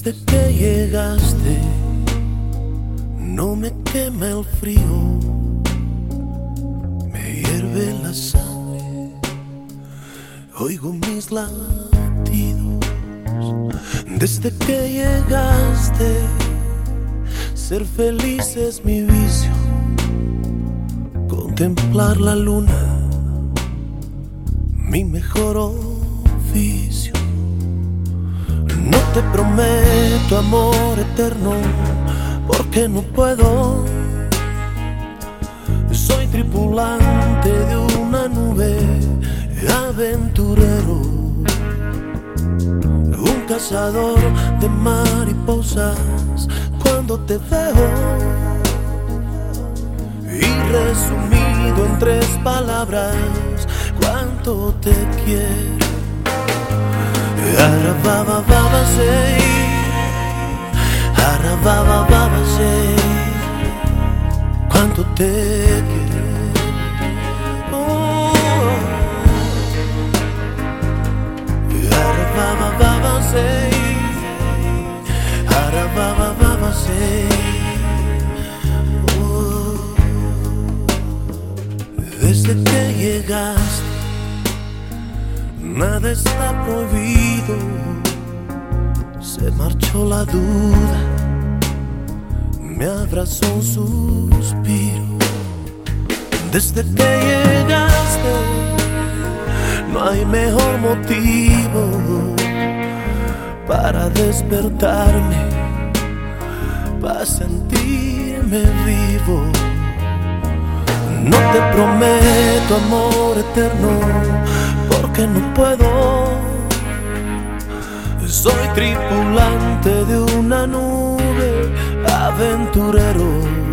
Desde que llegaste, no me quema el frío, me hierve la sangre, oigo mis latidos. Desde que llegaste, ser feliz es mi vicio, contemplar la luna, mi mejor oficio. No te prometo amor eterno, porque no puedo. Soy tripulante de una nube, aventurero, un cazador de mariposas. Cuando te veo, y resumido en 3 palabras, cuánto te quiero. Arababa sei, arababa sei, cuánto te quiero. Arababa sei, arababa sei. Desde que llegaste, nada está prohibido, se marchó la duda, me abrazó un suspiro. Desde que llegaste, no hay mejor motivo para despertarme, para sentirme vivo. No te prometo amor eterno, porque no puedo. Soy tripulante de una nube, aventurero,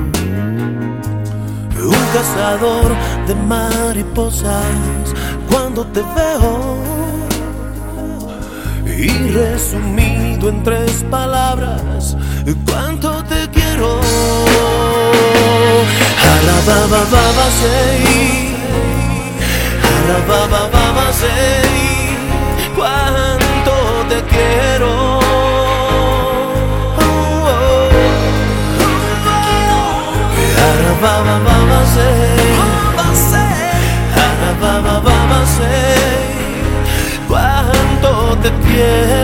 un cazador de mariposas. Cuando te veo, y resumido en 3 palabras, cuánto te quiero. Arababa sei, arababa sei, cuánto te quiero. Arababa sei, arababa sei, cuánto te quiero.